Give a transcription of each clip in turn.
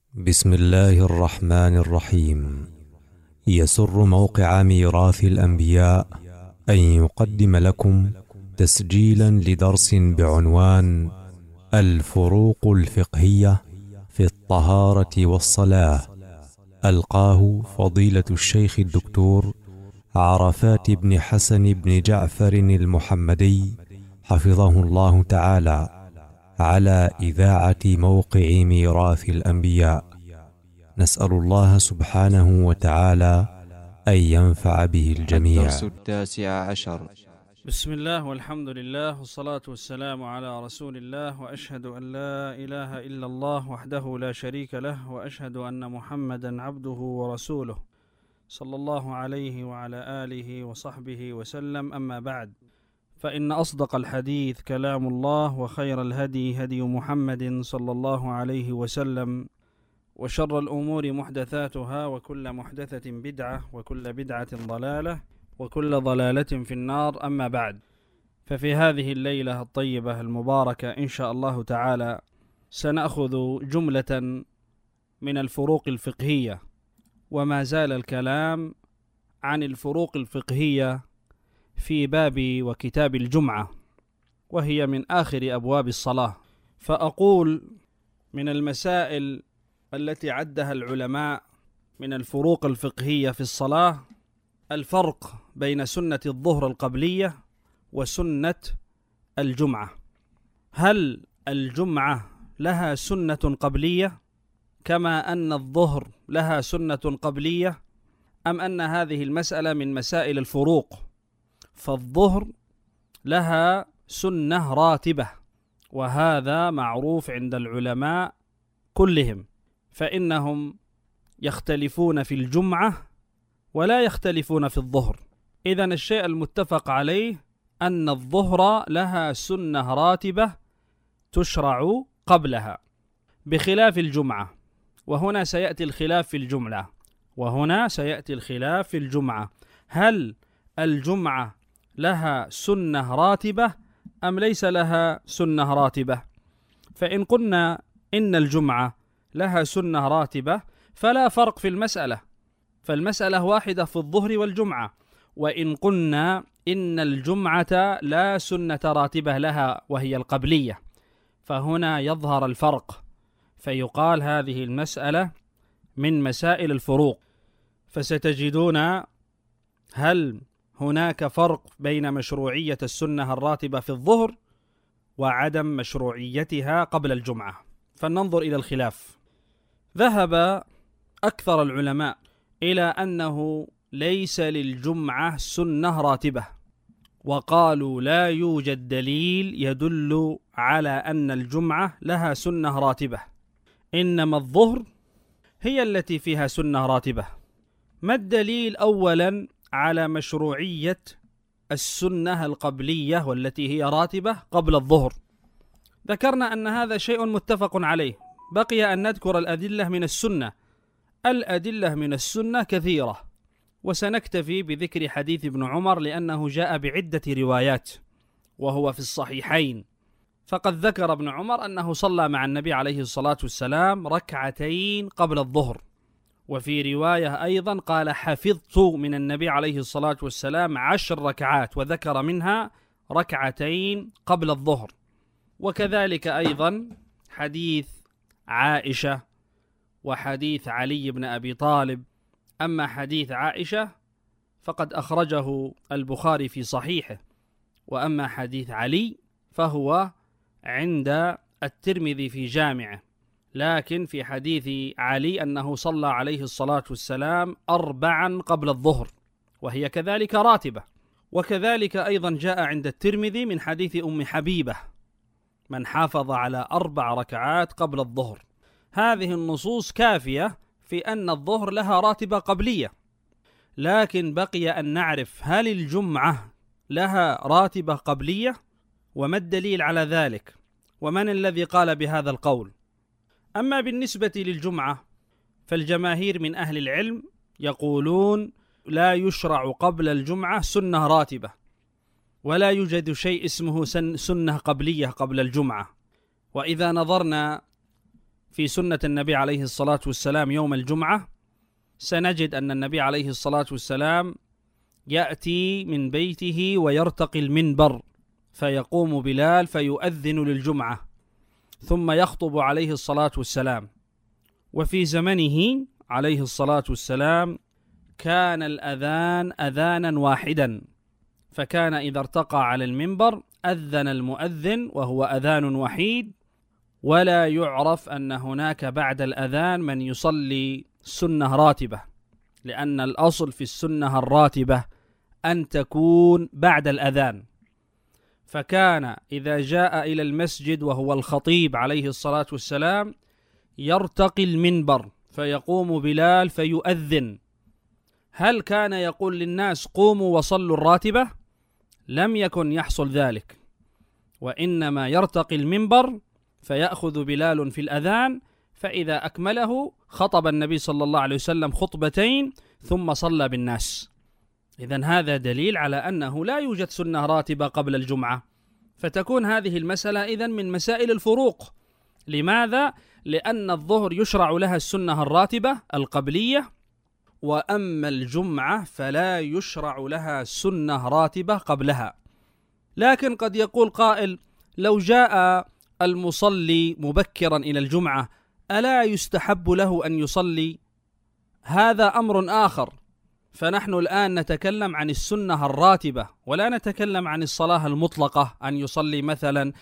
بسم الله الرحمن الرحيم. يسر موقع ميراث الأنبياء أن يقدم لكم تسجيلا لدرس بعنوان الفروق الفقهية في الطهارة والصلاة، ألقاه فضيلة الشيخ الدكتور عرفات بن حسن بن جعفر المحمدي حفظه الله تعالى على إذاعة موقع ميراث الأنبياء. نسأل الله سبحانه وتعالى أن ينفع به الجميع. الدرس 19. بسم الله والحمد لله والصلاة والسلام على رسول الله، وأشهد أن لا إله إلا الله وحده لا شريك له، وأشهد أن محمدا عبده ورسوله صلى الله عليه وعلى آله وصحبه وسلم. أما بعد، فإن أصدق الحديث كلام الله، وخير الهدي هدي محمد صلى الله عليه وسلم، وشر الأمور محدثاتها، وكل محدثة بدعة، وكل بدعة ضلالة، وكل ضلالة في النار. أما بعد، ففي هذه الليلة الطيبة المباركة إن شاء الله تعالى سنأخذ جملة من الفروق الفقهية، وما زال الكلام عن الفروق الفقهية في باب وكتاب الجمعة، وهي من آخر أبواب الصلاة. فأقول من المسائل التي عدها العلماء من الفروق الفقهية في الصلاة الفرق بين سنة الظهر القبلية وسنة الجمعة. هل الجمعة لها سنة قبلية كما أن الظهر لها سنة قبلية، أم أن هذه المسألة من مسائل الفروق؟ فالظهر لها سنة راتبة، وهذا معروف عند العلماء كلهم، فإنهم يختلفون في الجمعة ولا يختلفون في الظهر. إذن الشيء المتفق عليه أن الظهر لها سنة راتبة تشرع قبلها، بخلاف الجمعة. وهنا سيأتي الخلاف في الجمعة. هل الجمعة لها سنة راتبة أم ليس لها سنة راتبة؟ فإن قلنا إن الجمعة لها سنة راتبة فلا فرق في المسألة، فالمسألة واحدة في الظهر والجمعة. وإن قلنا إن الجمعة لا سنة راتبة لها وهي القبلية، فهنا يظهر الفرق، فيقال هذه المسألة من مسائل الفروق. فستجدون هل هناك فرق بين مشروعية السنة الراتبة في الظهر وعدم مشروعيتها قبل الجمعة. فلننظر إلى الخلاف. ذهب أكثر العلماء إلى أنه ليس للجمعة سنة راتبة، وقالوا لا يوجد دليل يدل على أن الجمعة لها سنة راتبة، إنما الظهر هي التي فيها سنة راتبة. ما الدليل أولا على مشروعية السنة القبلية والتي هي راتبة قبل الظهر؟ ذكرنا أن هذا شيء متفق عليه، بقي أن نذكر الأدلة من السنة. الأدلة من السنة كثيرة، وسنكتفي بذكر حديث ابن عمر لأنه جاء بعدة روايات وهو في الصحيحين. فقد ذكر ابن عمر أنه صلى مع النبي عليه الصلاة والسلام ركعتين قبل الظهر، وفي رواية أيضا قال حفظت من النبي عليه الصلاة والسلام 10 ركعات، وذكر منها ركعتين قبل الظهر. وكذلك أيضا حديث عائشة وحديث علي بن أبي طالب. أما حديث عائشة فقد أخرجه البخاري في صحيحه، وأما حديث علي فهو عند الترمذي في جامعه. لكن في حديث علي أنه صلى عليه الصلاة والسلام 4 قبل الظهر، وهي كذلك راتبة. وكذلك أيضا جاء عند الترمذي من حديث أم حبيبة من حافظ على 4 ركعات قبل الظهر. هذه النصوص كافية في أن الظهر لها راتبة قبلية، لكن بقي أن نعرف هل الجمعة لها راتبة قبلية، وما الدليل على ذلك، ومن الذي قال بهذا القول. أما بالنسبة للجمعة فالجماهير من أهل العلم يقولون لا يشرع قبل الجمعة سنة راتبة، ولا يوجد شيء اسمه سنة قبلية قبل الجمعة. وإذا نظرنا في سنة النبي عليه الصلاة والسلام يوم الجمعة، سنجد أن النبي عليه الصلاة والسلام يأتي من بيته ويرتقي المنبر، فيقوم بلال فيؤذن للجمعة، ثم يخطب عليه الصلاة والسلام. وفي زمنه عليه الصلاة والسلام كان الأذان أذانا واحدا، فكان إذا ارتقى على المنبر أذن المؤذن وهو أذان وحيد، ولا يعرف أن هناك بعد الأذان من يصلي سنة راتبة، لأن الأصل في السنة الراتبة أن تكون بعد الأذان. فكان إذا جاء إلى المسجد وهو الخطيب عليه الصلاة والسلام يرتقي المنبر، فيقوم بلال فيؤذن. هل كان يقول للناس قوموا وصلوا الراتبة؟ لم يكن يحصل ذلك، وإنما يرتقي المنبر فيأخذ بلال في الأذان، فإذا أكمله خطب النبي صلى الله عليه وسلم خطبتين ثم صلى بالناس. إذن هذا دليل على أنه لا يوجد سنة راتبة قبل الجمعة، فتكون هذه المسألة إذن من مسائل الفروق. لماذا؟ لأن الظهر يشرع لها السنة الراتبة القبلية، وأما الجمعة فلا يشرع لها سنة راتبة قبلها. لكن قد يقول قائل: لو جاء المصلي مبكرا إلى الجمعة ألا يستحب له أن يصلي؟ هذا أمر آخر، فنحن الآن نتكلم عن السنة الراتبة ولا نتكلم عن الصلاة المطلقة، أن يصلي مثلا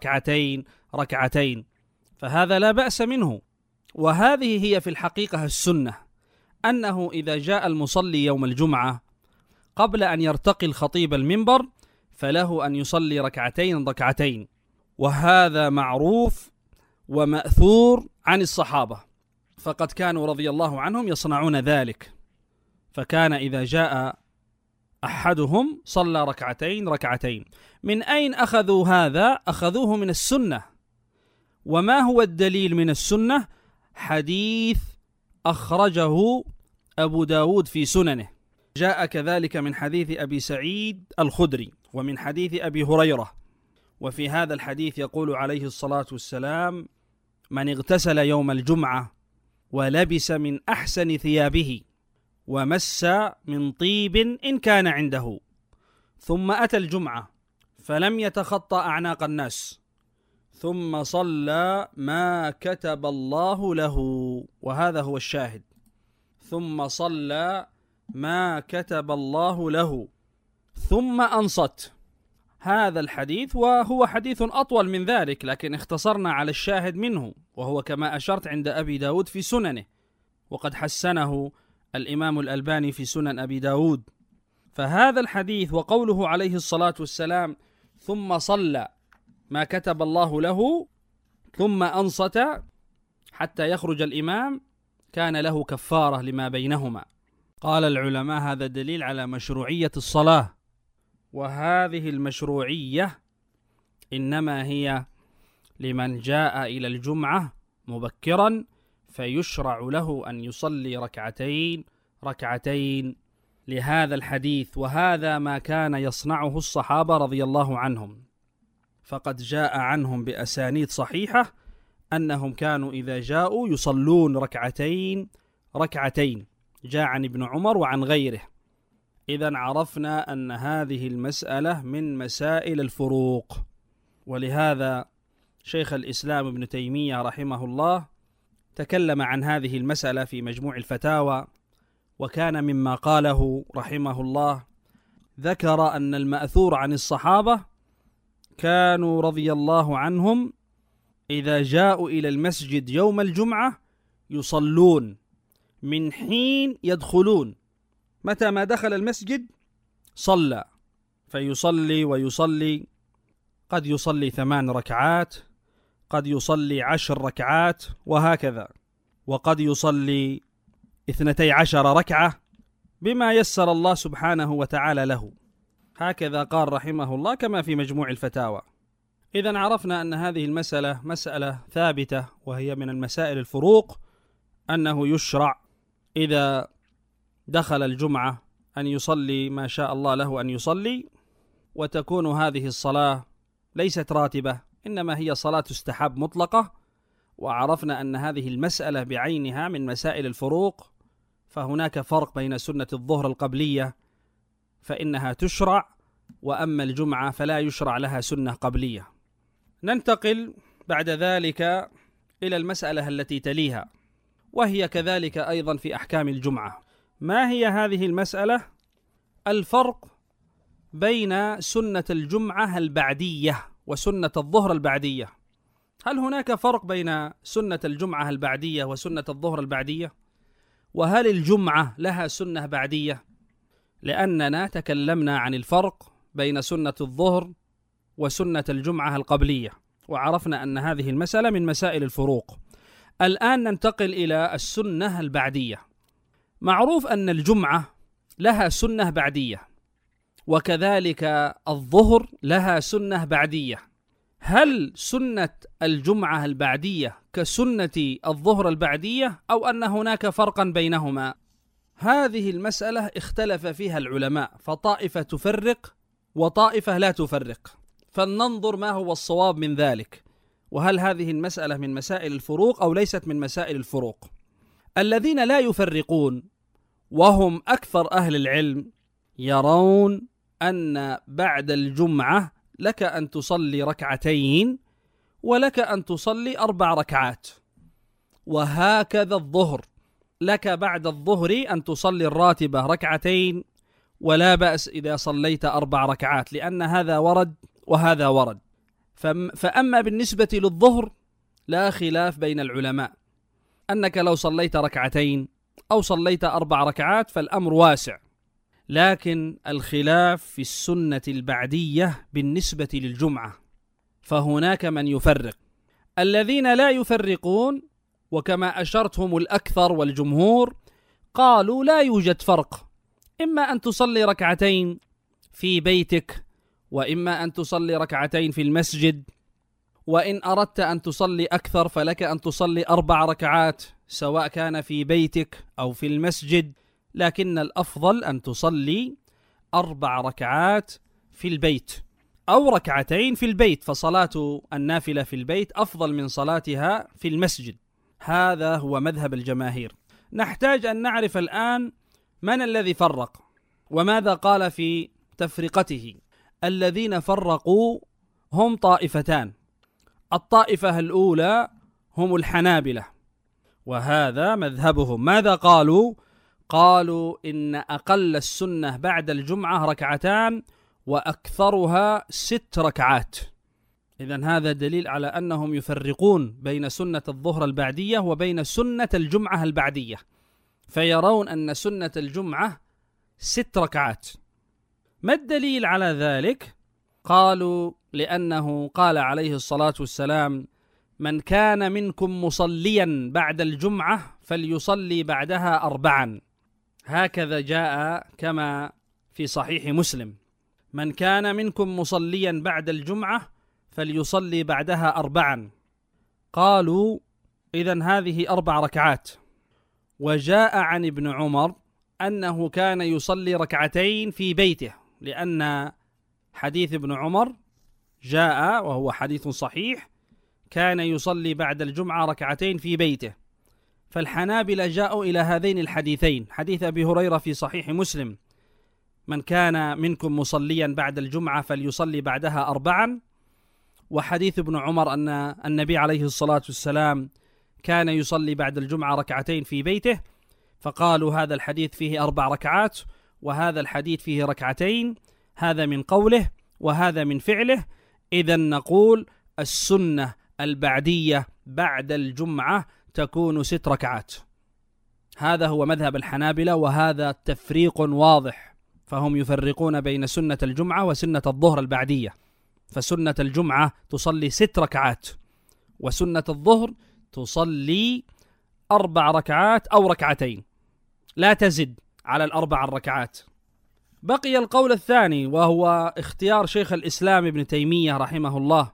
ركعتين، فهذا لا بأس منه. وهذه هي في الحقيقة السنة، أنه إذا جاء المصلي يوم الجمعة قبل أن يرتقي الخطيب المنبر فله أن يصلي ركعتين، وهذا معروف ومأثور عن الصحابة، فقد كانوا رضي الله عنهم يصنعون ذلك. فكان إذا جاء أحدهم صلى ركعتين. من أين أخذوا هذا؟ أخذوه من السنة. وما هو الدليل من السنة؟ حديث أخرجه أبو داود في سننه، جاء كذلك من حديث أبي سعيد الخدري ومن حديث أبي هريرة. وفي هذا الحديث يقول عليه الصلاة والسلام: من اغتسل يوم الجمعة ولبس من أحسن ثيابه ومس من طيب إن كان عنده، ثم أتى الجمعة فلم يتخطى أعناق الناس، ثم صلى ما كتب الله له، وهذا هو الشاهد، ثم صلى ما كتب الله له ثم أنصت. هذا الحديث وهو حديث أطول من ذلك، لكن اختصرنا على الشاهد منه، وهو كما أشرت عند أبي داود في سننه، وقد حسنه الإمام الألباني في سنن أبي داود. فهذا الحديث وقوله عليه الصلاة والسلام ثم صلى ما كتب الله له ثم أنصت حتى يخرج الإمام كان له كفارة لما بينهما. قال العلماء: هذا دليل على مشروعية الصلاة، وهذه المشروعية إنما هي لمن جاء إلى الجمعة مبكرا، فيشرع له أن يصلي ركعتين لهذا الحديث، وهذا ما كان يصنعه الصحابة رضي الله عنهم. فقد جاء عنهم بأسانيد صحيحة أنهم كانوا إذا جاءوا يصلون ركعتين، جاء عن ابن عمر وعن غيره. إذن عرفنا أن هذه المسألة من مسائل الفروق، ولهذا شيخ الإسلام ابن تيمية رحمه الله تكلم عن هذه المسألة في مجموع الفتاوى، وكان مما قاله رحمه الله ذكر أن المأثور عن الصحابة كانوا رضي الله عنهم إذا جاءوا إلى المسجد يوم الجمعة يصلون من حين يدخلون، متى ما دخل المسجد صلى، فيصلي ويصلي، قد يصلي 8 ركعات، قد يصلي 10 ركعات، وهكذا، وقد يصلي 12 ركعة بما يسر الله سبحانه وتعالى له. هكذا قال رحمه الله كما في مجموع الفتاوى. إذن عرفنا أن هذه المسألة مسألة ثابتة، وهي من المسائل الفروق، أنه يشرع إذا دخل الجمعة أن يصلي ما شاء الله له أن يصلي، وتكون هذه الصلاة ليست راتبة، إنما هي صلاة استحب مطلقة، وعرفنا أن هذه المسألة بعينها من مسائل الفروق، فهناك فرق بين سنة الظهر القبلية فإنها تشرع، وأما الجمعة فلا يشرع لها سنة قبلية. ننتقل بعد ذلك إلى المسألة التي تليها، وهي كذلك أيضا في أحكام الجمعة. ما هي هذه المسألة؟ الفرق بين سنة الجمعة البعدية وسنة الظهر البعدية. هل هناك فرق بين سنة الجمعة البعدية وسنة الظهر البعدية؟ وهل الجمعة لها سنة بعدية؟ لأننا تكلمنا عن الفرق بين سنة الظهر وسنة الجمعة القبلية، وعرفنا أن هذه المسألة من مسائل الفروق. الآن ننتقل إلى السنة البعدية. معروف أن الجمعة لها سنة بعدية، وكذلك الظهر لها سنة بعدية. هل سنة الجمعة البعدية كسنة الظهر البعدية، أو أن هناك فرقا بينهما؟ هذه المسألة اختلف فيها العلماء، فطائفة تفرق وطائفة لا تفرق، فلننظر ما هو الصواب من ذلك، وهل هذه المسألة من مسائل الفروق أو ليست من مسائل الفروق. الذين لا يفرقون وهم أكثر أهل العلم يرون أن بعد الجمعة لك أن تصلي ركعتين ولك أن تصلي 4 ركعات، وهكذا الظهر، لك بعد الظهر أن تصلي الراتبة ركعتين ولا بأس إذا صليت 4 ركعات، لأن هذا ورد وهذا ورد. فأما بالنسبة للظهر لا خلاف بين العلماء، أنك لو صليت ركعتين أو صليت 4 ركعات فالأمر واسع، لكن الخلاف في السنة البعدية بالنسبة للجمعة، فهناك من يفرق. الذين لا يفرقون وكما أشرت هم الأكثر والجمهور قالوا لا يوجد فرق، إما أن تصلي ركعتين في بيتك، وإما أن تصلي ركعتين في المسجد، وإن أردت أن تصلي أكثر فلك أن تصلي 4 ركعات سواء كان في بيتك أو في المسجد، لكن الأفضل أن تصلي 4 ركعات في البيت أو ركعتين في البيت، فصلاة النافلة في البيت أفضل من صلاتها في المسجد. هذا هو مذهب الجماهير. نحتاج أن نعرف الآن من الذي فرق وماذا قال في تفرقته. الذين فرقوا هم طائفتان. الطائفة الأولى هم الحنابلة، وهذا مذهبهم. ماذا قالوا؟ قالوا إن أقل السنة بعد الجمعة 2 ركعتان وأكثرها 6 ركعات. إذن هذا دليل على أنهم يفرقون بين سنة الظهر البعدية وبين سنة الجمعة البعدية، فيرون أن سنة الجمعة 6 ركعات. ما الدليل على ذلك؟ قالوا لأنه قال عليه الصلاة والسلام: من كان منكم مصليا بعد الجمعة فليصلي بعدها 4. هكذا جاء كما في صحيح مسلم: من كان منكم مصليا بعد الجمعة فليصلي بعدها 4. قالوا إذن هذه 4 ركعات. وجاء عن ابن عمر أنه كان يصلي 2 ركعتين في بيته، لأن حديث ابن عمر جاء وهو حديث صحيح، كان يصلي بعد الجمعة 2 ركعتين في بيته. فالحنابلة جاءوا إلى هذين الحديثين، حديث أبي هريرة في صحيح مسلم: من كان منكم مصليا بعد الجمعة فليصلي بعدها 4، وحديث ابن عمر أن النبي عليه الصلاة والسلام كان يصلي بعد الجمعة 2 ركعتين في بيته، فقالوا هذا الحديث فيه 4 ركعات وهذا الحديث فيه 2 ركعتين، هذا من قوله وهذا من فعله. إذن نقول السنة البعدية بعد الجمعة تكون 6 ركعات. هذا هو مذهب الحنابلة، وهذا تفريق واضح، فهم يفرقون بين سنة الجمعة وسنة الظهر البعدية، فسنة الجمعة تصلي 6 ركعات، وسنة الظهر تصلي 4 ركعات أو 2 ركعتين، لا تزد على 4 ركعات. بقي القول الثاني، وهو اختيار شيخ الإسلام ابن تيمية رحمه الله،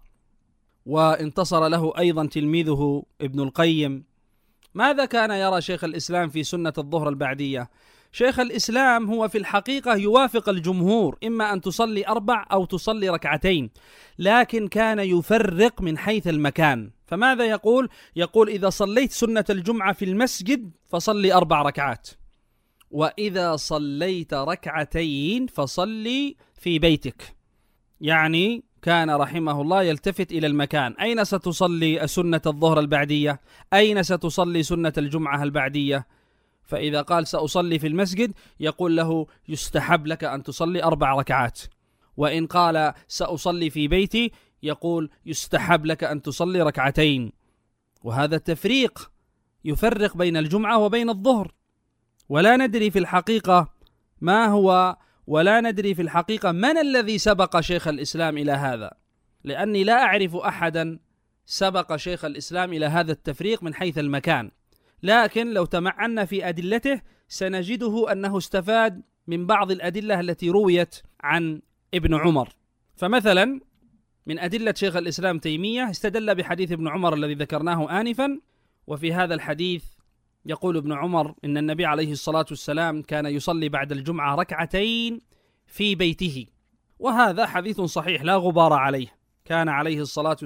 وانتصر له أيضا تلميذه ابن القيم. ماذا كان يرى شيخ الإسلام في سنة الظهر البعدية؟ شيخ الإسلام هو في الحقيقة يوافق الجمهور، إما أن تصلي 4 أو تصلي 2، لكن كان يفرق من حيث المكان. فماذا يقول؟ يقول إذا صليت سنة الجمعة في المسجد فصلي 4 ركعات، وإذا صليت 2 فصلي في بيتك. يعني كان رحمه الله يلتفت إلى المكان، أين ستصلي سنة الظهر البعدية؟ أين ستصلي سنة الجمعة البعدية؟ فإذا قال سأصلي في المسجد يقول له يستحب لك أن تصلي 4 ركعات، وإن قال سأصلي في بيتي يقول يستحب لك أن تصلي 2. وهذا التفريق يفرق بين الجمعة وبين الظهر، ولا ندري في الحقيقة ما هو، ولا ندري في الحقيقة من الذي سبق شيخ الإسلام إلى هذا، لأني لا أعرف أحدا سبق شيخ الإسلام إلى هذا التفريق من حيث المكان. لكن لو تمعنا في أدلته سنجده أنه استفاد من بعض الأدلة التي رويت عن ابن عمر. فمثلا من أدلة شيخ الإسلام تيمية استدل بحديث ابن عمر الذي ذكرناه آنفا، وفي هذا الحديث يقول ابن عمر إن النبي عليه الصلاة والسلام كان يصلي بعد الجمعة 2 في بيته، وهذا حديث صحيح لا غبار عليه. كان عليه الصلاة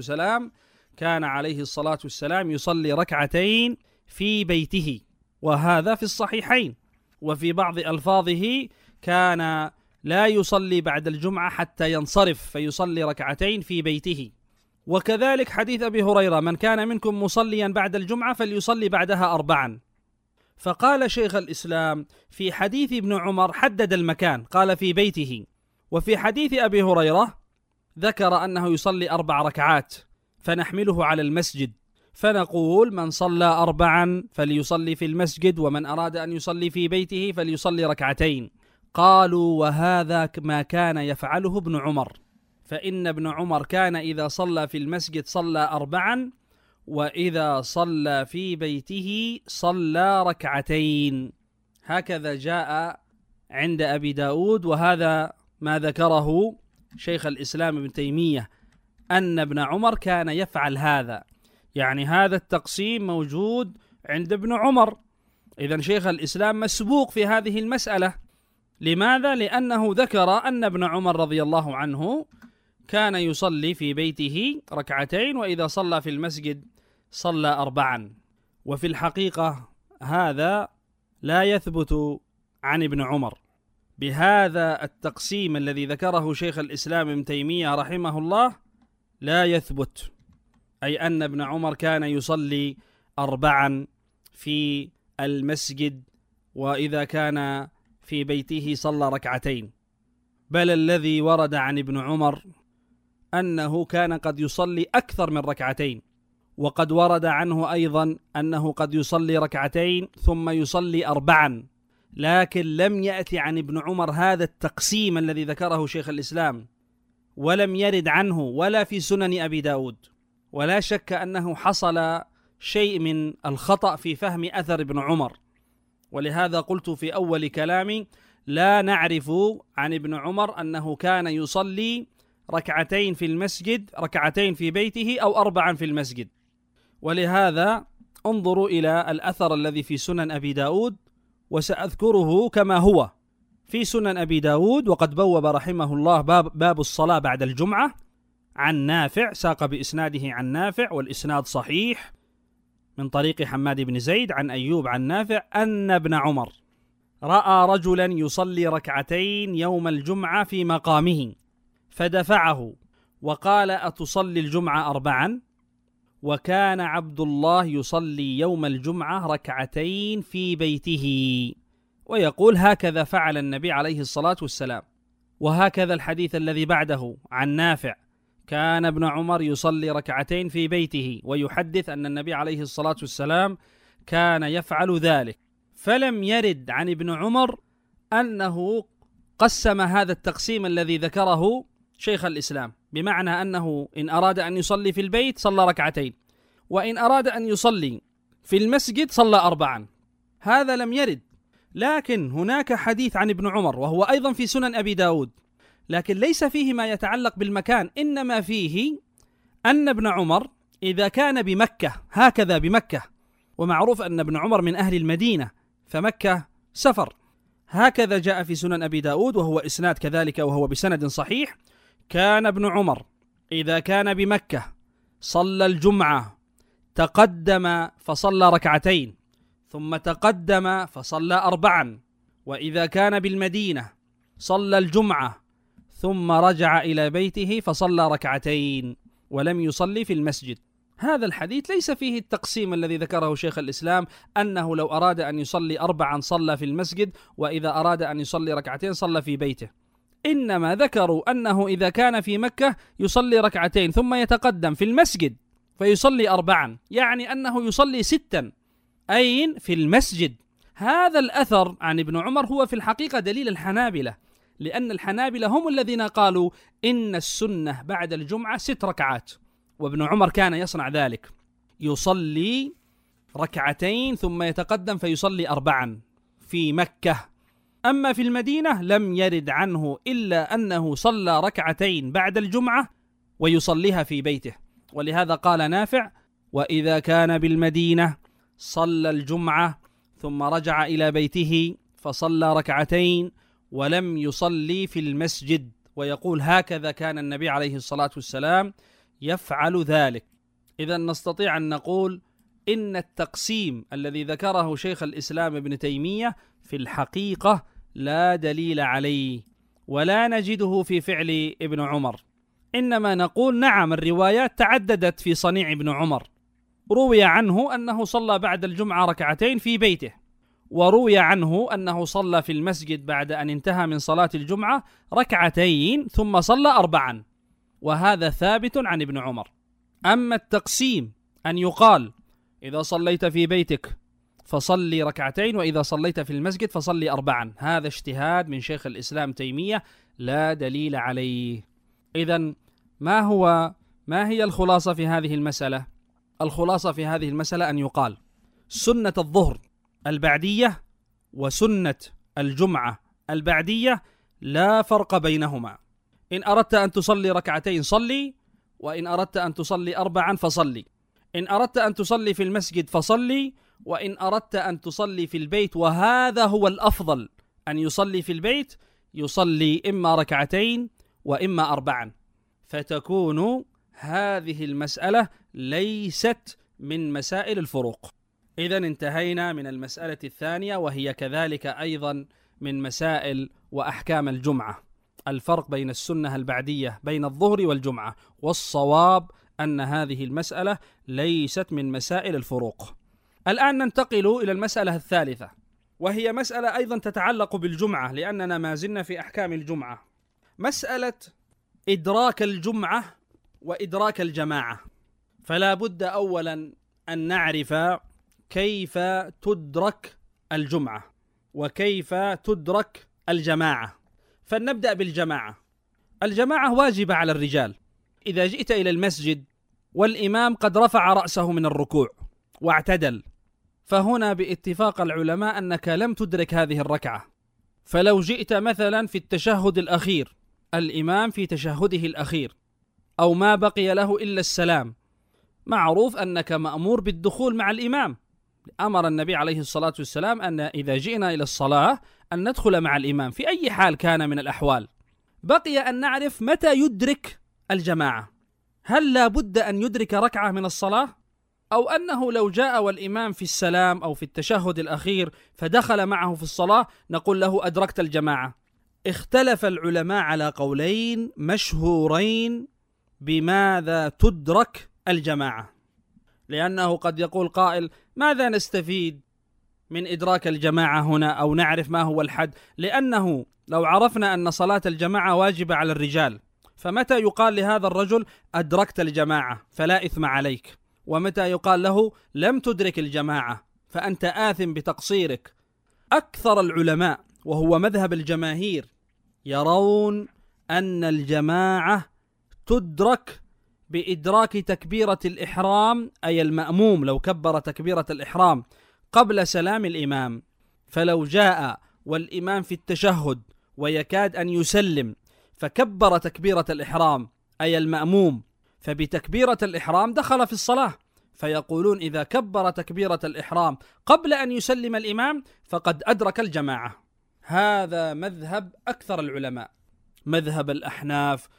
والسلام يصلي 2 في بيته، وهذا في الصحيحين. وفي بعض ألفاظه كان لا يصلي بعد الجمعة حتى ينصرف فيصلي 2 في بيته. وكذلك حديث أبي هريرة من كان منكم مصليا بعد الجمعة فليصلي بعدها 4. فقال شيخ الإسلام في حديث ابن عمر حدد المكان، قال في بيته، وفي حديث أبي هريرة ذكر أنه يصلي 4 ركعات، فنحمله على المسجد، فنقول من صلى 4 فليصلي في المسجد، ومن أراد أن يصلي في بيته فليصلي 2. قالوا وهذا ما كان يفعله ابن عمر، فإن ابن عمر كان إذا صلى في المسجد صلى 4، وإذا صلى في بيته صلى 2. هكذا جاء عند أبي داود، وهذا ما ذكره شيخ الإسلام ابن تيمية أن ابن عمر كان يفعل هذا، يعني هذا التقسيم موجود عند ابن عمر. إذن شيخ الإسلام مسبوق في هذه المسألة. لماذا؟ لأنه ذكر أن ابن عمر رضي الله عنه كان يصلي في بيته 2، وإذا صلى في المسجد صلى 4. وفي الحقيقة هذا لا يثبت عن ابن عمر بهذا التقسيم الذي ذكره شيخ الإسلام ابن تيمية رحمه الله، لا يثبت، أي أن ابن عمر كان يصلي 4 في المسجد، وإذا كان في بيته صلى 2. بل الذي ورد عن ابن عمر أنه كان قد يصلي أكثر من 2، وقد ورد عنه أيضا أنه قد يصلي 2 ثم يصلي 4، لكن لم يأتي عن ابن عمر هذا التقسيم الذي ذكره شيخ الإسلام، ولم يرد عنه ولا في سنن أبي داود. ولا شك أنه حصل شيء من الخطأ في فهم أثر ابن عمر، ولهذا قلت في أول كلامي لا نعرف عن ابن عمر أنه كان يصلي 2 في المسجد، 2 في بيته، أو 4 في المسجد. ولهذا انظروا إلى الأثر الذي في سنن أبي داود، وسأذكره كما هو في سنن أبي داود. وقد بوب رحمه الله باب الصلاة بعد الجمعة عن نافع، ساق بإسناده عن نافع، والإسناد صحيح من طريق حماد بن زيد عن أيوب عن نافع أن ابن عمر رأى رجلا يصلي 2 يوم الجمعة في مقامه، فدفعه وقال أتصلي الجمعة 4؟ وكان عبد الله يصلي يوم الجمعة 2 في بيته، ويقول هكذا فعل النبي عليه الصلاة والسلام. وهكذا الحديث الذي بعده عن نافع كان ابن عمر يصلي 2 في بيته، ويحدث أن النبي عليه الصلاة والسلام كان يفعل ذلك. فلم يرد عن ابن عمر أنه قسم هذا التقسيم الذي ذكره شيخ الإسلام، بمعنى أنه إن أراد أن يصلي في البيت صلى 2، وإن أراد أن يصلي في المسجد صلى 4. هذا لم يرد. لكن هناك حديث عن ابن عمر وهو أيضا في سنن أبي داود، لكن ليس فيه ما يتعلق بالمكان، إنما فيه أن ابن عمر إذا كان بمكة، هكذا بمكة، ومعروف أن ابن عمر من أهل المدينة، فمكة سفر، هكذا جاء في سنن أبي داود وهو إسناد كذلك وهو بسند صحيح: كان ابن عمر إذا كان بمكة صلى الجمعة تقدم فصلى ركعتين، ثم تقدم فصلى 4، وإذا كان بالمدينة صلى الجمعة ثم رجع إلى بيته فصلى ركعتين ولم يصلي في المسجد. هذا الحديث ليس فيه التقسيم الذي ذكره شيخ الإسلام أنه لو أراد أن يصلي 4 صلى في المسجد، وإذا أراد أن يصلي ركعتين صلى في بيته. إنما ذكروا أنه إذا كان في مكة يصلي ركعتين ثم يتقدم في المسجد فيصلي 4، يعني أنه يصلي 6 أين في المسجد. هذا الأثر عن ابن عمر هو في الحقيقة دليل الحنابلة، لأن الحنابلة هم الذين قالوا إن السنة بعد الجمعة 6 ركعات، وابن عمر كان يصنع ذلك، يصلي ركعتين ثم يتقدم فيصلي 4 في مكة. أما في المدينة لم يرد عنه إلا أنه صلى ركعتين بعد الجمعة ويصليها في بيته، ولهذا قال نافع: وإذا كان بالمدينة صلى الجمعة ثم رجع إلى بيته فصلى ركعتين ولم يصلي في المسجد، ويقول هكذا كان النبي عليه الصلاة والسلام يفعل ذلك. إذا نستطيع أن نقول إن التقسيم الذي ذكره شيخ الإسلام ابن تيمية في الحقيقة لا دليل عليه ولا نجده في فعل ابن عمر، إنما نقول نعم الروايات تعددت في صنيع ابن عمر. روي عنه أنه صلى بعد الجمعة ركعتين في بيته، وروي عنه أنه صلى في المسجد بعد أن انتهى من صلاة الجمعة ركعتين ثم صلى 4، وهذا ثابت عن ابن عمر. أما التقسيم أن يقال إذا صليت في بيتك فصلي ركعتين وإذا صليت في المسجد فصلي 4، هذا اجتهاد من شيخ الإسلام تيمية لا دليل عليه. إذن ما هي الخلاصة في هذه المسألة؟ الخلاصة في هذه المسألة أن يقال سنة الظهر البعدية وسنة الجمعة البعدية لا فرق بينهما. إن أردت أن تصلي ركعتين صلي، وإن أردت أن تصلي 4 فصلي. إن أردت أن تصلي في المسجد فصلي، وإن أردت أن تصلي في البيت، وهذا هو الأفضل أن يصلي في البيت، يصلي إما ركعتين وإما 4، فتكون هذه المسألة ليست من مسائل الفروق. إذن انتهينا من المسألة الثانية، وهي كذلك أيضا من مسائل وأحكام الجمعة، الفرق بين السنة البعدية بين الظهر والجمعة، والصواب أن هذه المسألة ليست من مسائل الفروق. الآن ننتقل إلى المسألة الثالثة، وهي مسألة أيضا تتعلق بالجمعة، لأننا ما زلنا في أحكام الجمعة. مسألة إدراك الجمعة وإدراك الجماعة. فلا بد أولا أن نعرف كيف تدرك الجمعة وكيف تدرك الجماعة. فلنبدأ بالجماعة. الجماعة واجبة على الرجال. إذا جئت إلى المسجد والإمام قد رفع رأسه من الركوع واعتدل، فهنا باتفاق العلماء أنك لم تدرك هذه الركعة. فلو جئت مثلا في التشهد الأخير، الإمام في تشهده الأخير أو ما بقي له إلا السلام، معروف أنك مأمور بالدخول مع الإمام. أمر النبي عليه الصلاة والسلام أن إذا جئنا إلى الصلاة أن ندخل مع الإمام في أي حال كان من الأحوال. بقي أن نعرف متى يدرك الجماعة. هل لا بد أن يدرك ركعة من الصلاة؟ أو أنه لو جاء والإمام في السلام أو في التشهد الأخير فدخل معه في الصلاة نقول له أدركت الجماعة؟ اختلف العلماء على قولين مشهورين بماذا تدرك الجماعة، لأنه قد يقول قائل ماذا نستفيد من إدراك الجماعة هنا، أو نعرف ما هو الحد، لأنه لو عرفنا أن صلاة الجماعة واجبة على الرجال فمتى يقال لهذا الرجل أدركت الجماعة فلا إثم عليك، ومتى يقال له لم تدرك الجماعة فأنت آثم بتقصيرك. أكثر العلماء وهو مذهب الجماهير يرون أن الجماعة تدرك بإدراك تكبيرة الإحرام، أي المأموم لو كبر تكبيرة الإحرام قبل سلام الإمام، فلو جاء والإمام في التشهد ويكاد أن يسلم فكبر تكبيرة الإحرام أي المأموم، فبتكبيرة الإحرام دخل في الصلاة، فيقولون إذا كبر تكبيرة الإحرام قبل أن يسلم الإمام فقد أدرك الجماعة. هذا مذهب أكثر العلماء، مذهب الأحناف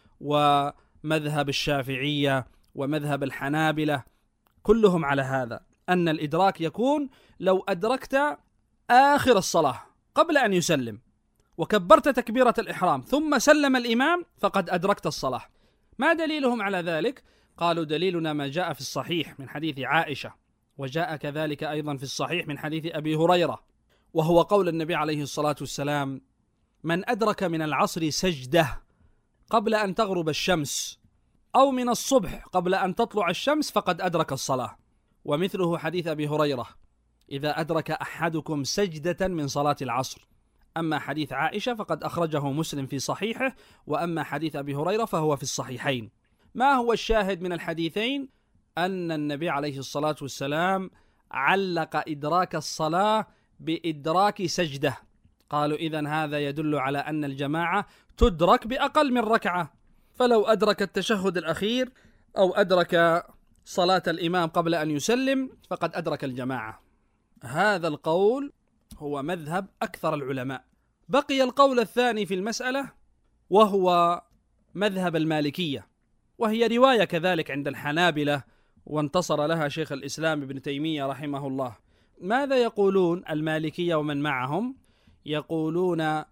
ومذهب الشافعية ومذهب الحنابلة، كلهم على هذا، أن الإدراك يكون لو أدركت آخر الصلاة قبل أن يسلم وكبرت تكبيرة الإحرام ثم سلم الإمام فقد أدركت الصلاة. ما دليلهم على ذلك؟ قالوا دليلنا ما جاء في الصحيح من حديث عائشة، وجاء كذلك أيضا في الصحيح من حديث أبي هريرة، وهو قول النبي عليه الصلاة والسلام: من أدرك من العصر سجدة قبل أن تغرب الشمس أو من الصبح قبل أن تطلع الشمس فقد أدرك الصلاة. ومثله حديث أبي هريرة: إذا أدرك أحدكم سجدة من صلاة العصر. أما حديث عائشة فقد أخرجه مسلم في صحيحه، وأما حديث أبي هريرة فهو في الصحيحين. ما هو الشاهد من الحديثين؟ أن النبي عليه الصلاة والسلام علق إدراك الصلاة بإدراك سجدة. قالوا إذن هذا يدل على أن الجماعة تدرك بأقل من ركعة، فلو أدرك التشهد الأخير أو أدرك صلاة الإمام قبل أن يسلم فقد أدرك الجماعة. هذا القول هو مذهب أكثر العلماء. بقي القول الثاني في المسألة وهو مذهب المالكية، وهي رواية كذلك عند الحنابلة وانتصر لها شيخ الإسلام ابن تيمية رحمه الله. ماذا يقولون المالكية ومن معهم؟ يقولون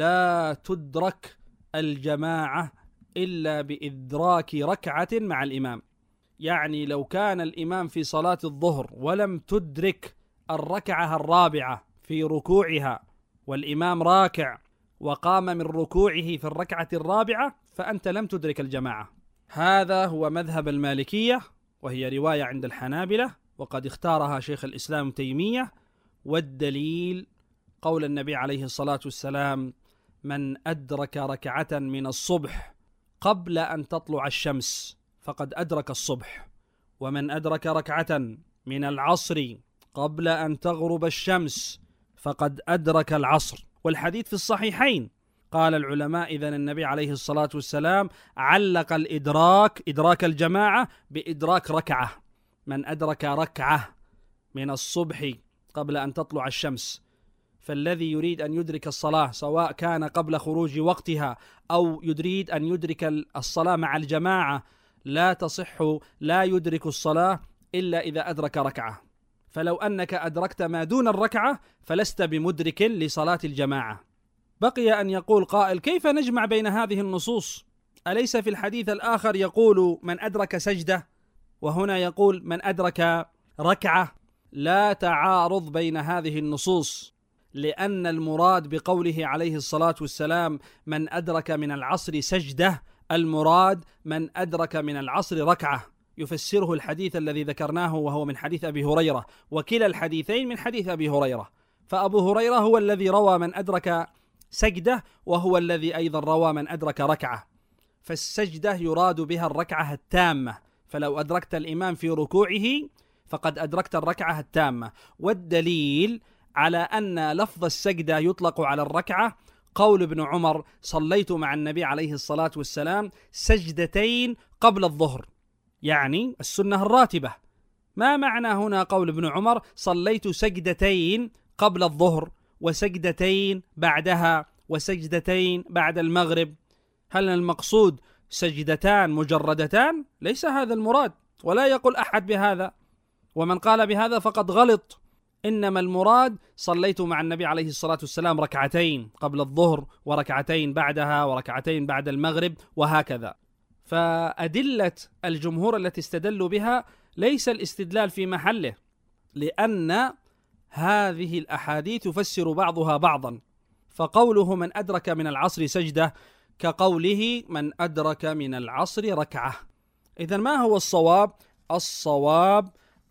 لا تدرك الجماعة إلا بإدراك ركعة مع الإمام. يعني لو كان الإمام في صلاة الظهر ولم تدرك الركعة الرابعة في ركوعها والإمام راكع وقام من ركوعه في الركعة الرابعة فأنت لم تدرك الجماعة. هذا هو مذهب المالكية، وهي رواية عند الحنابلة وقد اختارها شيخ الإسلام تيمية. والدليل قول النبي عليه الصلاة والسلام: من أدرك ركعة من الصبح قبل أن تطلع الشمس فقد أدرك الصبح، ومن أدرك ركعة من العصر قبل أن تغرب الشمس فقد أدرك العصر. والحديث في الصحيحين. قال العلماء إذن النبي عليه الصلاة والسلام علق إدراك الجماعة بإدراك ركعة. من أدرك ركعة من الصبح قبل أن تطلع الشمس، فالذي يريد أن يدرك الصلاة سواء كان قبل خروج وقتها أو يريد أن يدرك الصلاة مع الجماعة لا تصح، لا يدرك الصلاة إلا إذا أدرك ركعة. فلو أنك أدركت ما دون الركعة فلست بمدرك لصلاة الجماعة. بقي أن يقول قائل: كيف نجمع بين هذه النصوص؟ أليس في الحديث الآخر يقول من أدرك سجدة، وهنا يقول من أدرك ركعة؟ لا تعارض بين هذه النصوص، لأن المراد بقوله عليه الصلاة والسلام من أدرك من العصر سجدة، المراد من أدرك من العصر ركعة، يفسره الحديث الذي ذكرناه وهو من حديث أبي هريرة، وكلا الحديثين من حديث أبي هريرة. فأبو هريرة هو الذي روى من أدرك سجدة، وهو الذي أيضا روى من أدرك ركعة. فالسجدة يراد بها الركعة التامة، فلو أدركت الإمام في ركوعه فقد أدركت الركعة التامة. والدليل على أن لفظ السجدة يطلق على الركعة قول ابن عمر: صليت مع النبي عليه الصلاة والسلام سجدتين قبل الظهر، يعني السنة الراتبة. ما معنى هنا قول ابن عمر صليت سجدتين قبل الظهر وسجدتين بعدها وسجدتين بعد المغرب؟ هل المقصود سجدتان مجردتان؟ ليس هذا المراد، ولا يقول أحد بهذا، ومن قال بهذا فقد غلط. إنما المراد صليت مع النبي عليه الصلاة والسلام ركعتين قبل الظهر وركعتين بعدها وركعتين بعد المغرب وهكذا. فأدلة الجمهور التي استدلوا بها ليس الاستدلال في محله، لأن هذه الأحاديث تفسر بعضها بعضا. فقوله من أدرك من العصر سجدة كقوله من أدرك من العصر ركعة. إذن ما هو الصواب؟ الصواب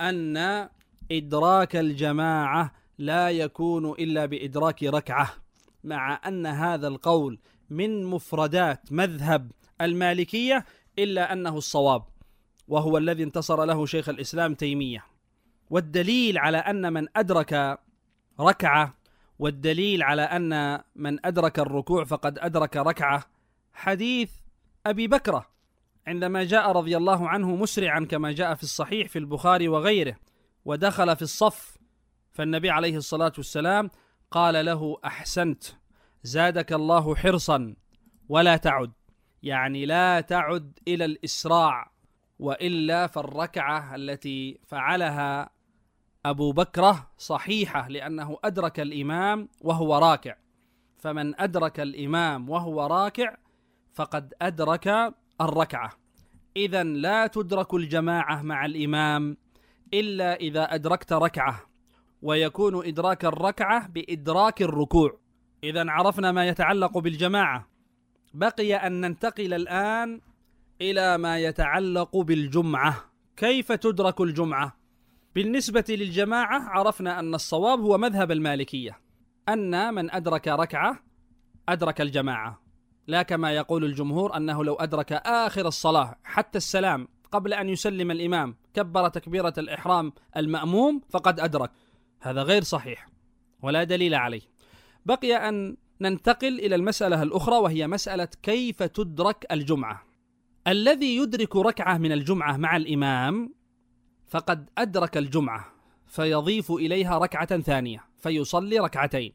أن إدراك الجماعة لا يكون إلا بإدراك ركعة، مع أن هذا القول من مفردات مذهب المالكية، إلا أنه الصواب، وهو الذي انتصر له شيخ الإسلام تيمية. والدليل على أن من أدرك ركعة، والدليل على أن من أدرك الركوع فقد أدرك ركعة، حديث أبي بكرة عندما جاء رضي الله عنه مسرعا كما جاء في الصحيح في البخاري وغيره، ودخل في الصف، فالنبي عليه الصلاة والسلام قال له: أحسنت، زادك الله حرصا ولا تعد، يعني لا تعد إلى الإسراع، وإلا فالركعة التي فعلها أبو بكرة صحيحة لأنه أدرك الإمام وهو راكع، فمن أدرك الإمام وهو راكع فقد أدرك الركعة. إذن لا تدرك الجماعة مع الإمام إلا إذا أدركت ركعة، ويكون إدراك الركعة بإدراك الركوع. إذن عرفنا ما يتعلق بالجماعة، بقي أن ننتقل الآن إلى ما يتعلق بالجمعة. كيف تدرك الجمعة؟ بالنسبة للجماعة عرفنا أن الصواب هو مذهب المالكية، أن من أدرك ركعة أدرك الجماعة، لا كما يقول الجمهور أنه لو أدرك آخر الصلاة حتى السلام قبل أن يسلم الإمام كبر تكبيرة الإحرام المأموم فقد أدرك. هذا غير صحيح ولا دليل عليه. بقي أن ننتقل إلى المسألة الأخرى، وهي مسألة كيف تدرك الجمعة. الذي يدرك ركعة من الجمعة مع الإمام فقد أدرك الجمعة، فيضيف إليها ركعة ثانية فيصلي ركعتين.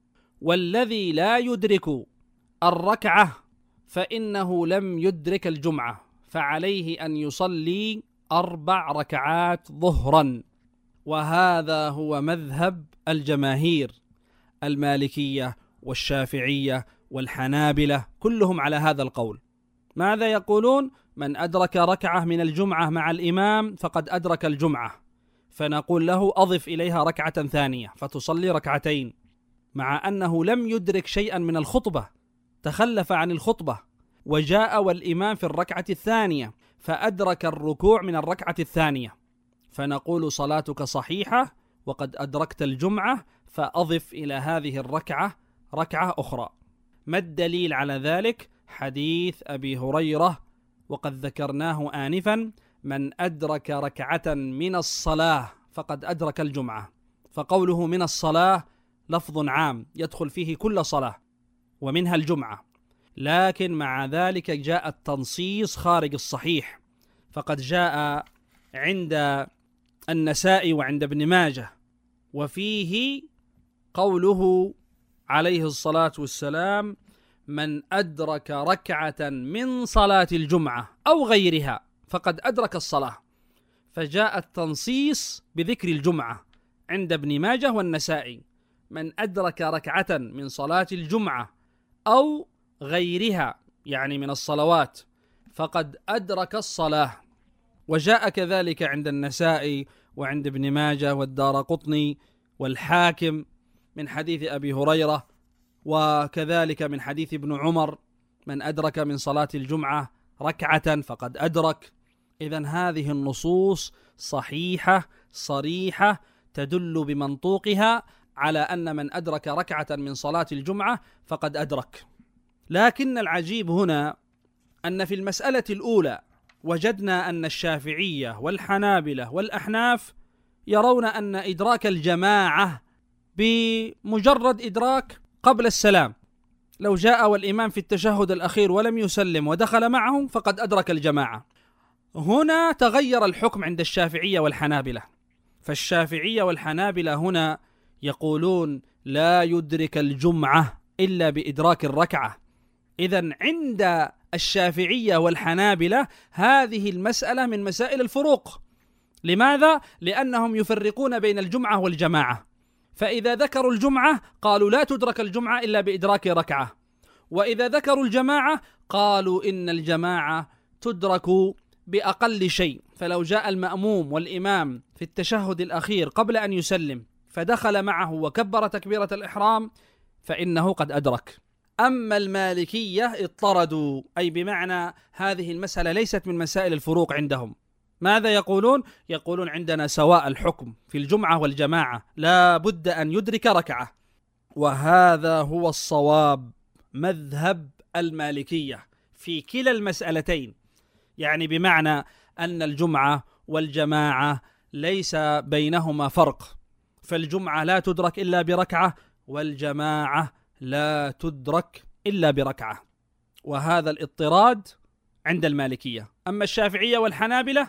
والذي لا يدرك الركعة فإنه لم يدرك الجمعة، فعليه أن يصلي 4 ركعات ظهرا. وهذا هو مذهب الجماهير، المالكية والشافعية والحنابلة كلهم على هذا القول. ماذا يقولون؟ من أدرك ركعة من الجمعة مع الإمام فقد أدرك الجمعة، فنقول له أضف إليها ركعة ثانية فتصلي ركعتين، مع أنه لم يدرك شيئا من الخطبة، تخلف عن الخطبة وجاء والإمام في الركعة الثانية فأدرك الركوع من الركعة الثانية، فنقول صلاتك صحيحة وقد أدركت الجمعة، فأضف إلى هذه الركعة ركعة أخرى. ما الدليل على ذلك؟ حديث أبي هريرة وقد ذكرناه آنفا: من أدرك ركعة من الصلاة فقد أدرك الجمعة. فقوله من الصلاة لفظ عام يدخل فيه كل صلاة ومنها الجمعة، لكن مع ذلك جاء التنصيص خارج الصحيح، فقد جاء عند النسائي وعند ابن ماجه، وفيه قوله عليه الصلاة والسلام: من أدرك ركعة من صلاة الجمعة أو غيرها فقد أدرك الصلاة. فجاء التنصيص بذكر الجمعة عند ابن ماجه والنسائي: من أدرك ركعة من صلاة الجمعة أو غيرها، يعني من الصلوات، فقد أدرك الصلاة. وجاء كذلك عند النسائي وعند ابن ماجه والدارقطني والحاكم من حديث أبي هريرة، وكذلك من حديث ابن عمر: من أدرك من صلاة الجمعة ركعة فقد أدرك. إذن هذه النصوص صحيحة صريحة تدل بمنطوقها على أن من أدرك ركعة من صلاة الجمعة فقد أدرك. لكن العجيب هنا أن في المسألة الأولى وجدنا أن الشافعية والحنابلة والأحناف يرون أن إدراك الجماعة بمجرد إدراك قبل السلام، لو جاء والإمام في التشهد الأخير ولم يسلم ودخل معهم فقد أدرك الجماعة. هنا تغير الحكم عند الشافعية والحنابلة، فالشافعية والحنابلة هنا يقولون لا يدرك الجمعة إلا بإدراك الركعة. إذن عند الشافعية والحنابلة هذه المسألة من مسائل الفروق. لماذا؟ لأنهم يفرقون بين الجمعة والجماعة، فإذا ذكروا الجمعة قالوا لا تدرك الجمعة إلا بإدراك ركعة، وإذا ذكروا الجماعة قالوا إن الجماعة تدرك بأقل شيء، فلو جاء المأموم والإمام في التشهد الأخير قبل أن يسلم فدخل معه وكبر تكبيرة الإحرام فإنه قد أدرك. أما المالكية اضطردوا، أي بمعنى هذه المسألة ليست من مسائل الفروق عندهم. ماذا يقولون؟ يقولون عندنا سواء الحكم في الجمعة والجماعة، لا بد أن يدرك ركعة، وهذا هو الصواب، مذهب المالكية في كلا المسألتين، يعني بمعنى أن الجمعة والجماعة ليس بينهما فرق، فالجمعة لا تدرك إلا بركعة والجماعة لا تدرك إلا بركعة، وهذا الاضطراد عند المالكية. أما الشافعية والحنابلة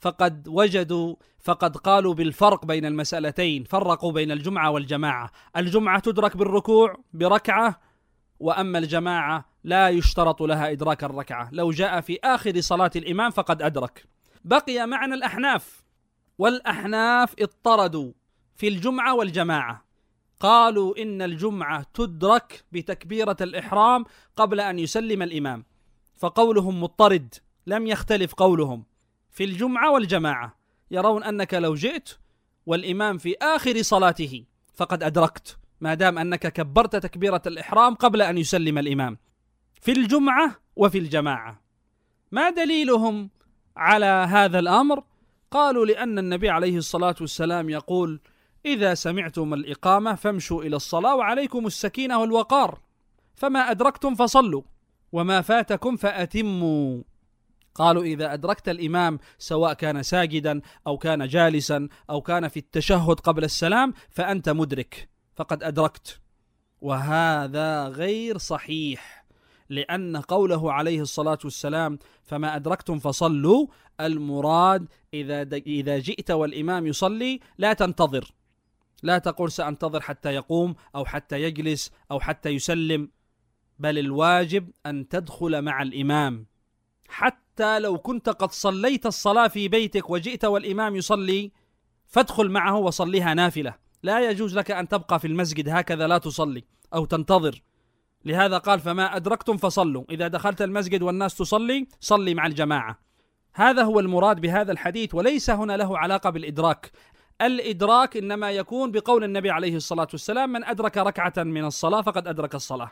فقد قالوا بالفرق بين المسألتين، فرقوا بين الجمعة والجماعة. الجمعة تدرك بالركوع بركعة، وأما الجماعة لا يشترط لها إدراك الركعة، لو جاء في آخر صلاة الإمام فقد أدرك. بقي معنا الأحناف، والأحناف اضطردوا في الجمعة والجماعة، قالوا إن الجمعة تدرك بتكبيرة الإحرام قبل أن يسلم الإمام، فقولهم مضطرد، لم يختلف قولهم في الجمعة والجماعة، يرون أنك لو جئت والإمام في آخر صلاته فقد أدركت، ما دام أنك كبرت تكبيرة الإحرام قبل أن يسلم الإمام في الجمعة وفي الجماعة. ما دليلهم على هذا الأمر؟ قالوا لأن النبي عليه الصلاة والسلام يقول: إذا سمعتم الإقامة فامشوا إلى الصلاة وعليكم السكينة والوقار، فما أدركتم فصلوا وما فاتكم فأتموا. قالوا إذا أدركت الإمام سواء كان ساجدا أو كان جالسا أو كان في التشهد قبل السلام فأنت مدرك، فقد أدركت. وهذا غير صحيح، لأن قوله عليه الصلاة والسلام فما أدركتم فصلوا، المراد إذا جئت والإمام يصلي لا تنتظر، لا تقول سأنتظر حتى يقوم أو حتى يجلس أو حتى يسلم، بل الواجب أن تدخل مع الإمام، حتى لو كنت قد صليت الصلاة في بيتك وجئت والإمام يصلي فادخل معه وصليها نافلة، لا يجوز لك أن تبقى في المسجد هكذا لا تصلي أو تنتظر. لهذا قال فما أدركتم فصلوا، إذا دخلت المسجد والناس تصلي صلي مع الجماعة. هذا هو المراد بهذا الحديث، وليس هنا له علاقة بالإدراك. الإدراك إنما يكون بقول النبي عليه الصلاة والسلام: من أدرك ركعة من الصلاة فقد أدرك الصلاة.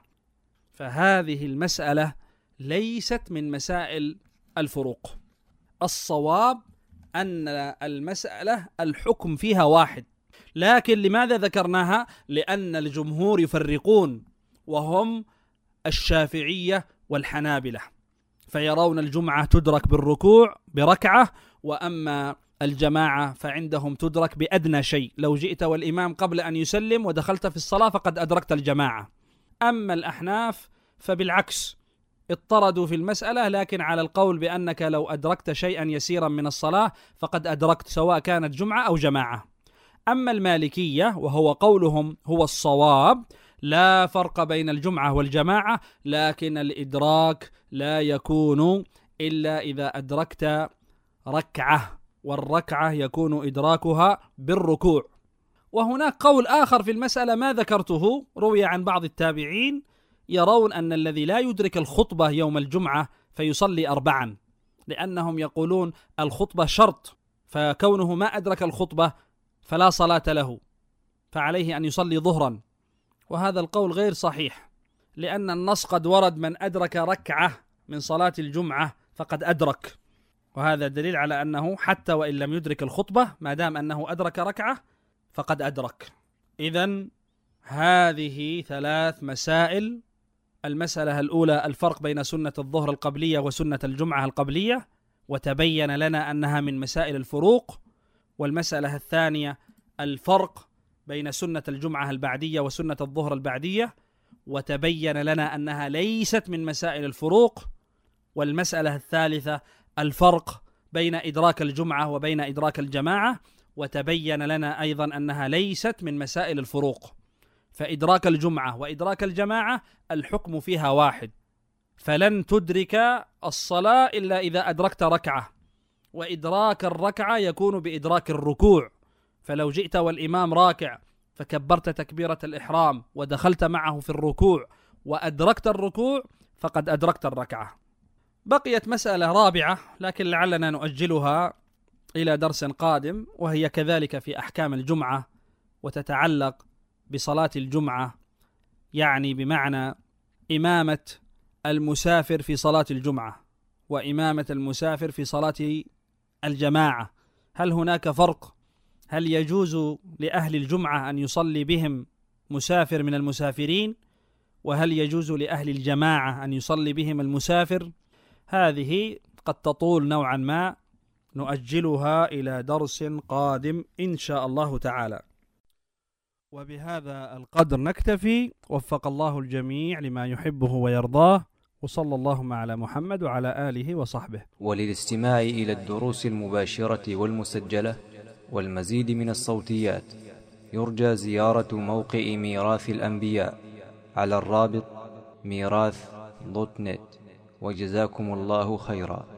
فهذه المسألة ليست من مسائل الفروق. الصواب أن المسألة الحكم فيها واحد، لكن لماذا ذكرناها؟ لأن الجمهور يفرقون، وهم الشافعية والحنابلة، فيرون الجمعة تدرك بالركوع بركعة، وأما الجماعة فعندهم تدرك بأدنى شيء، لو جئت والإمام قبل أن يسلم ودخلت في الصلاة فقد أدركت الجماعة. أما الأحناف فبالعكس، اضطردوا في المسألة، لكن على القول بأنك لو أدركت شيئا يسيرا من الصلاة فقد أدركت، سواء كانت جمعة أو جماعة. أما المالكية وهو قولهم هو الصواب، لا فرق بين الجمعة والجماعة، لكن الإدراك لا يكون إلا إذا أدركت ركعة، والركعة يكون إدراكها بالركوع. وهناك قول آخر في المسألة ما ذكرته، روي عن بعض التابعين يرون أن الذي لا يدرك الخطبة يوم الجمعة فيصلي 4، لأنهم يقولون الخطبة شرط، فكونه ما أدرك الخطبة فلا صلاة له، فعليه أن يصلي ظهرا. وهذا القول غير صحيح، لأن النص قد ورد من أدرك ركعة من صلاة الجمعة فقد أدرك، وهذا دليل على أنه حتى وإن لم يدرك الخطبة ما دام أنه أدرك ركعة فقد أدرك. إذن هذه 3 مسائل. المسألة الأولى الفرق بين سنة الظهر القبلية وسنة الجمعة القبلية، وتبين لنا أنها من مسائل الفروق. والمسألة الثانية الفرق بين سنة الجمعة البعدية وسنة الظهر البعدية، وتبين لنا أنها ليست من مسائل الفروق. والمسألة الثالثة الفرق بين إدراك الجمعة وبين إدراك الجماعة، وتبين لنا أيضا أنها ليست من مسائل الفروق. فإدراك الجمعة وإدراك الجماعة الحكم فيها واحد، فلن تدرك الصلاة إلا إذا أدركت ركعة، وإدراك الركعة يكون بإدراك الركوع. فلو جئت والإمام راكع فكبرت تكبيرة الإحرام ودخلت معه في الركوع وأدركت الركوع فقد أدركت الركعة. بقيت مسألة رابعة لكن لعلنا نؤجلها إلى درس قادم، وهي كذلك في أحكام الجمعة، وتتعلق بصلاة الجمعة، يعني بمعنى إمامة المسافر في صلاة الجمعة وإمامة المسافر في صلاة الجماعة. هل هناك فرق؟ هل يجوز لأهل الجمعة أن يصلي بهم مسافر من المسافرين؟ وهل يجوز لأهل الجماعة أن يصلي بهم المسافر؟ هذه قد تطول نوعا ما، نؤجلها إلى درس قادم إن شاء الله تعالى. وبهذا القدر نكتفي، وفق الله الجميع لما يحبه ويرضاه، وصلى اللهم على محمد وعلى آله وصحبه. وللاستماع إلى الدروس المباشرة والمسجلة والمزيد من الصوتيات يرجى زيارة موقع ميراث الأنبياء على الرابط ميراث.net. وجزاكم الله خيرا.